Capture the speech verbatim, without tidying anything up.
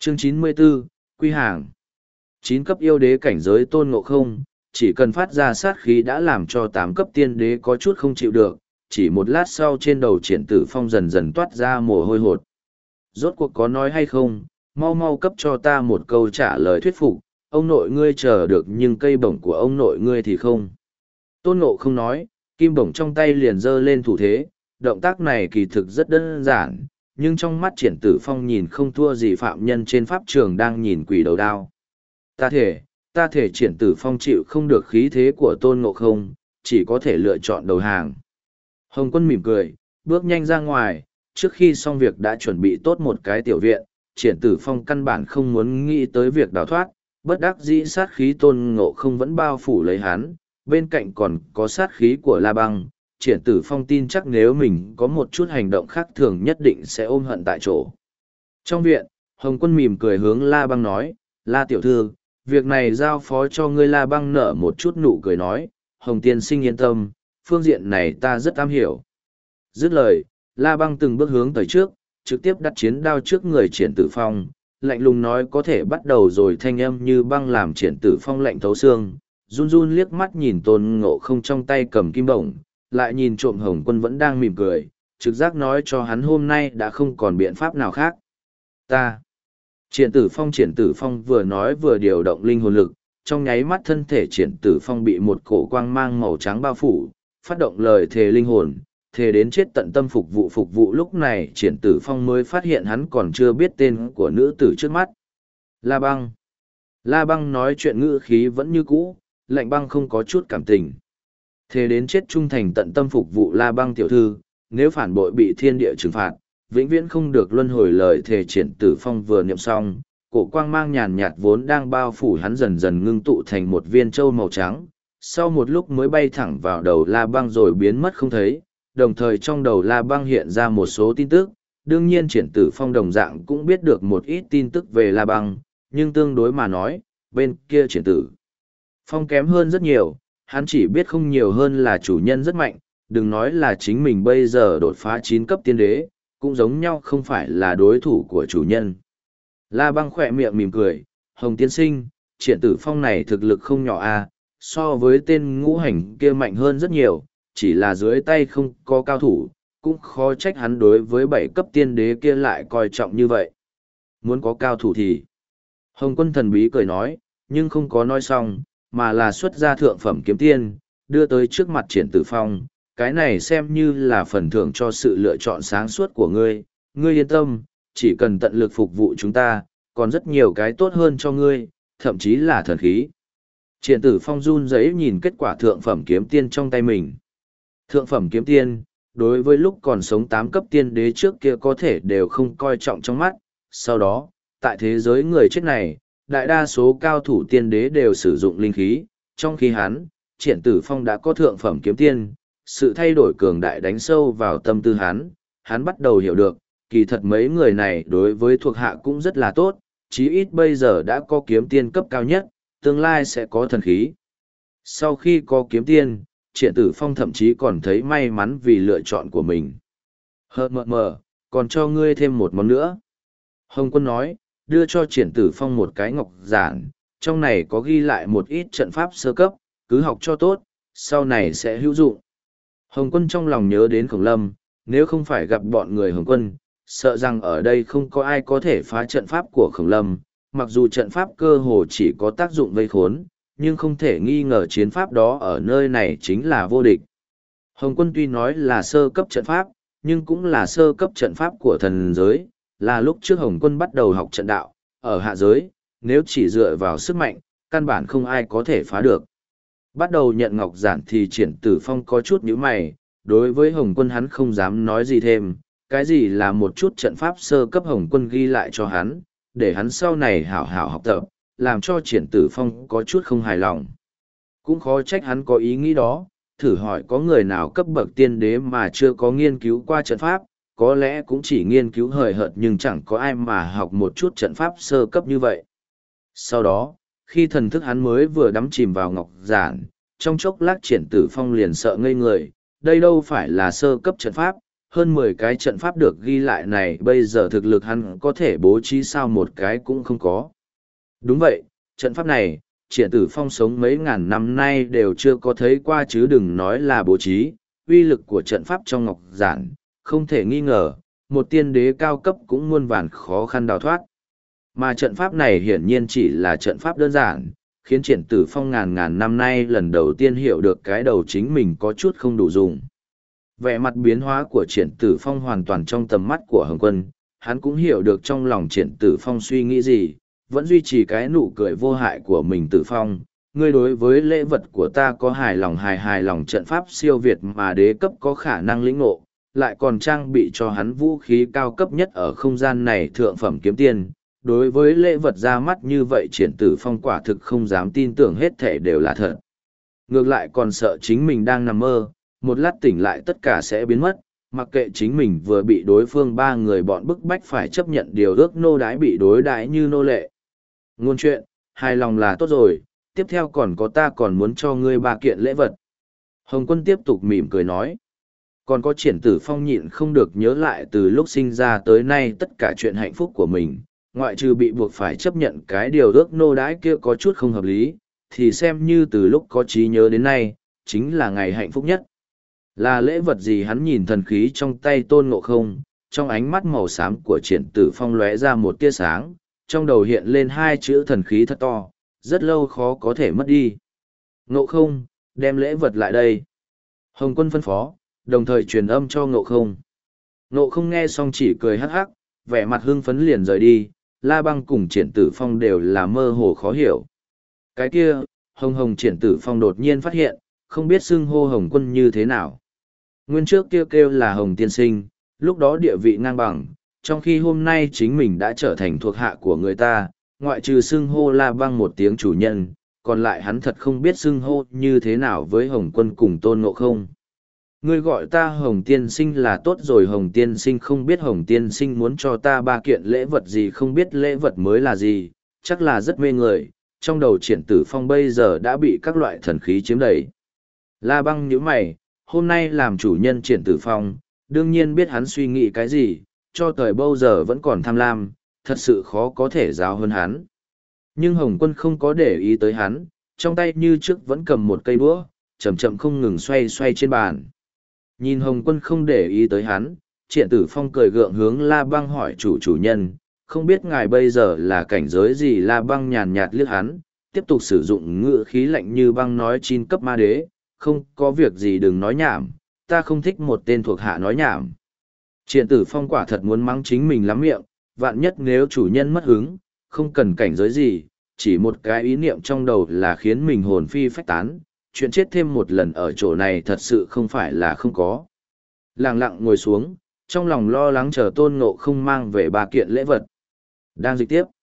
Chương chín mươi 94, Quy Hàng. Chín cấp yêu đế cảnh giới Tôn Ngộ Không, chỉ cần phát ra sát khí đã làm cho tám cấp tiên đế có chút không chịu được, chỉ một lát sau trên đầu Triển Tử Phong dần dần toát ra mồ hôi hột. Rốt cuộc có nói hay không, mau mau cấp cho ta một câu trả lời thuyết phục, ông nội ngươi chờ được nhưng cây bổng của ông nội ngươi thì không. Tôn Ngộ Không nói, kim bổng trong tay liền giơ lên thủ thế, động tác này kỳ thực rất đơn giản, nhưng trong mắt Triển Tử Phong nhìn không thua gì phạm nhân trên pháp trường đang nhìn quỷ đầu đao. Ta thể, ta thể Triển Tử Phong chịu không được khí thế của Tôn Ngộ Không, chỉ có thể lựa chọn đầu hàng. Hồng Quân mỉm cười, bước nhanh ra ngoài, trước khi xong việc đã chuẩn bị tốt một cái tiểu viện, Triển Tử Phong căn bản không muốn nghĩ tới việc đào thoát, bất đắc dĩ sát khí Tôn Ngộ Không vẫn bao phủ lấy hắn, bên cạnh còn có sát khí của La Băng. Triển Tử Phong tin chắc nếu mình có một chút hành động khác thường nhất định sẽ ôm hận tại chỗ. Trong viện, Hồng Quân mỉm cười hướng La Băng nói, La tiểu thư, việc này giao phó cho ngươi. La Băng nở một chút nụ cười nói, Hồng tiên sinh yên tâm, phương diện này ta rất am hiểu. Dứt lời, La Băng từng bước hướng tới trước, trực tiếp đặt chiến đao trước người Triển Tử Phong, lạnh lùng nói có thể bắt đầu rồi, thanh âm như băng làm Triển Tử Phong lạnh thấu xương, run run liếc mắt nhìn Tôn Ngộ Không trong tay cầm kim bổng, lại nhìn trộm Hồng Quân vẫn đang mỉm cười, trực giác nói cho hắn hôm nay đã không còn biện pháp nào khác. Ta. Triển Tử Phong Triển Tử Phong vừa nói vừa điều động linh hồn lực, trong nháy mắt thân thể Triển Tử Phong bị một cổ quang mang màu trắng bao phủ, phát động lời thề linh hồn, thề đến chết tận tâm phục vụ phục vụ. Lúc này Triển Tử Phong mới phát hiện hắn còn chưa biết tên của nữ tử trước mắt. La Băng. La Băng nói chuyện ngữ khí vẫn như cũ, lạnh băng không có chút cảm tình. Thề đến chết trung thành tận tâm phục vụ La Băng tiểu thư, nếu phản bội bị thiên địa trừng phạt, vĩnh viễn không được luân hồi. Lời thề Triển Tử Phong vừa niệm xong, cổ quang mang nhàn nhạt vốn đang bao phủ hắn dần dần ngưng tụ thành một viên châu màu trắng, sau một lúc mới bay thẳng vào đầu La Băng rồi biến mất không thấy, đồng thời trong đầu La Băng hiện ra một số tin tức. Đương nhiên Triển Tử Phong đồng dạng cũng biết được một ít tin tức về La Băng, nhưng tương đối mà nói, bên kia Triển Tử Phong kém hơn rất nhiều, hắn chỉ biết không nhiều hơn là chủ nhân rất mạnh, đừng nói là chính mình bây giờ đột phá chín cấp tiên đế, cũng giống nhau không phải là đối thủ của chủ nhân. La Băng khỏe miệng mỉm cười, Hồng tiên sinh, Triển Tử Phong này thực lực không nhỏ a, so với tên ngũ hành kia mạnh hơn rất nhiều, chỉ là dưới tay không có cao thủ, cũng khó trách hắn đối với bảy cấp tiên đế kia lại coi trọng như vậy. Muốn có cao thủ thì... Hồng Quân thần bí cười nói, nhưng không có nói xong, mà là xuất ra thượng phẩm kiếm tiên, đưa tới trước mặt Triển Tử Phong, cái này xem như là phần thưởng cho sự lựa chọn sáng suốt của ngươi, ngươi yên tâm, chỉ cần tận lực phục vụ chúng ta, còn rất nhiều cái tốt hơn cho ngươi, thậm chí là thần khí. Triển Tử Phong run rẩy nhìn kết quả thượng phẩm kiếm tiên trong tay mình. Thượng phẩm kiếm tiên, đối với lúc còn sống tám cấp tiên đế trước kia có thể đều không coi trọng trong mắt, sau đó, tại thế giới người chết này, đại đa số cao thủ tiên đế đều sử dụng linh khí, trong khi hắn, Triển Tử Phong đã có thượng phẩm kiếm tiên, sự thay đổi cường đại đánh sâu vào tâm tư hắn, hắn bắt đầu hiểu được, kỳ thật mấy người này đối với thuộc hạ cũng rất là tốt, chí ít bây giờ đã có kiếm tiên cấp cao nhất, tương lai sẽ có thần khí. Sau khi có kiếm tiên, Triển Tử Phong thậm chí còn thấy may mắn vì lựa chọn của mình. Hờ mờ mờ, còn cho ngươi thêm một món nữa. Hồng Quân nói, đưa cho Triển Tử Phong một cái ngọc giản, trong này có ghi lại một ít trận pháp sơ cấp, cứ học cho tốt, sau này sẽ hữu dụng. Hồng Quân trong lòng nhớ đến Khổng Lâm, nếu không phải gặp bọn người Hồng Quân, sợ rằng ở đây không có ai có thể phá trận pháp của Khổng Lâm, mặc dù trận pháp cơ hồ chỉ có tác dụng vây khốn, nhưng không thể nghi ngờ chiến pháp đó ở nơi này chính là vô địch. Hồng Quân tuy nói là sơ cấp trận pháp, nhưng cũng là sơ cấp trận pháp của thần giới, là lúc trước Hồng Quân bắt đầu học trận đạo, ở hạ giới, nếu chỉ dựa vào sức mạnh, căn bản không ai có thể phá được. Bắt đầu nhận ngọc giản thì Triển Tử Phong có chút nhíu mày, đối với Hồng Quân hắn không dám nói gì thêm, cái gì là một chút trận pháp sơ cấp Hồng Quân ghi lại cho hắn, để hắn sau này hảo hảo học tập, làm cho Triển Tử Phong có chút không hài lòng. Cũng khó trách hắn có ý nghĩ đó, thử hỏi có người nào cấp bậc tiên đế mà chưa có nghiên cứu qua trận pháp, có lẽ cũng chỉ nghiên cứu hời hợt nhưng chẳng có ai mà học một chút trận pháp sơ cấp như vậy. Sau đó, khi thần thức hắn mới vừa đắm chìm vào ngọc giản, trong chốc lát Triển Tử Phong liền sợ ngây người, đây đâu phải là sơ cấp trận pháp, hơn mười cái trận pháp được ghi lại này bây giờ thực lực hắn có thể bố trí sao một cái cũng không có. Đúng vậy, trận pháp này, Triển Tử Phong sống mấy ngàn năm nay đều chưa có thấy qua chứ đừng nói là bố trí, uy lực của trận pháp trong ngọc giản, không thể nghi ngờ, một tiên đế cao cấp cũng muôn vàn khó khăn đào thoát. Mà trận pháp này hiển nhiên chỉ là trận pháp đơn giản, khiến Triển Tử Phong ngàn ngàn năm nay lần đầu tiên hiểu được cái đầu chính mình có chút không đủ dùng. Vẻ mặt biến hóa của Triển Tử Phong hoàn toàn trong tầm mắt của Hồng Quân, hắn cũng hiểu được trong lòng Triển Tử Phong suy nghĩ gì, vẫn duy trì cái nụ cười vô hại của mình. Tử Phong, ngươi đối với lễ vật của ta có hài lòng hài hài lòng trận pháp siêu việt mà đế cấp có khả năng lĩnh ngộ, lại còn trang bị cho hắn vũ khí cao cấp nhất ở không gian này thượng phẩm kiếm tiên. Đối với lễ vật ra mắt như vậy Triển Tử Phong quả thực không dám tin tưởng hết thể đều là thật. Ngược lại còn sợ chính mình đang nằm mơ, một lát tỉnh lại tất cả sẽ biến mất, mặc kệ chính mình vừa bị đối phương ba người bọn bức bách phải chấp nhận điều ước nô đái bị đối đãi như nô lệ. Ngôn chuyện, hài lòng là tốt rồi, tiếp theo còn có ta còn muốn cho ngươi ba kiện lễ vật. Hồng Quân tiếp tục mỉm cười nói. Còn có Triển Tử Phong nhịn không được nhớ lại từ lúc sinh ra tới nay tất cả chuyện hạnh phúc của mình, ngoại trừ bị buộc phải chấp nhận cái điều ước nô đái kia có chút không hợp lý, thì xem như từ lúc có trí nhớ đến nay, chính là ngày hạnh phúc nhất. Là lễ vật gì? Hắn nhìn thần khí trong tay Tôn Ngộ Không, trong ánh mắt màu xám của Triển Tử Phong lóe ra một tia sáng, trong đầu hiện lên hai chữ thần khí thật to, rất lâu khó có thể mất đi. Ngộ Không, đem lễ vật lại đây. Hồng Quân phân phó, đồng thời truyền âm cho Ngộ Không. Ngộ Không nghe xong chỉ cười hắc hắc, vẻ mặt hưng phấn liền rời đi. La Băng cùng Triển Tử Phong đều là mơ hồ khó hiểu. Cái kia, Hồng Hồng Triển Tử Phong đột nhiên phát hiện, không biết xưng hô Hồng Quân như thế nào. Nguyên trước kia kêu, kêu là Hồng Tiên Sinh, lúc đó địa vị ngang bằng, trong khi hôm nay chính mình đã trở thành thuộc hạ của người ta, ngoại trừ xưng hô La Băng một tiếng chủ nhân, còn lại hắn thật không biết xưng hô như thế nào với Hồng Quân cùng Tôn Ngộ Không. Ngươi gọi ta Hồng Tiên Sinh là tốt rồi. Hồng Tiên Sinh không biết Hồng Tiên Sinh muốn cho ta ba kiện lễ vật gì, không biết lễ vật mới là gì, chắc là rất mê người. Trong đầu Triển Tử Phong bây giờ đã bị các loại thần khí chiếm đầy. La Băng nhíu mày, hôm nay làm chủ nhân Triển Tử Phong, đương nhiên biết hắn suy nghĩ cái gì, cho tới bây giờ vẫn còn tham lam, thật sự khó có thể giáo hơn hắn. Nhưng Hồng Quân không có để ý tới hắn, trong tay như trước vẫn cầm một cây đũa, chậm chậm không ngừng xoay xoay trên bàn. Nhìn Hồng Quân không để ý tới hắn, Triển Tử Phong cười gượng hướng La Băng hỏi chủ chủ nhân, không biết ngài bây giờ là cảnh giới gì? La Băng nhàn nhạt liếc hắn, tiếp tục sử dụng ngữ khí lạnh như băng nói chín cấp ma đế, không có việc gì đừng nói nhảm, ta không thích một tên thuộc hạ nói nhảm. Triển Tử Phong quả thật muốn mắng chính mình lắm miệng, vạn nhất nếu chủ nhân mất hứng, không cần cảnh giới gì, chỉ một cái ý niệm trong đầu là khiến mình hồn phi phách tán, chuyện chết thêm một lần ở chỗ này thật sự không phải là không có. Lặng lặng ngồi xuống, trong lòng lo lắng chờ Tôn Ngộ Không mang về ba kiện lễ vật. Đang dịch tiếp.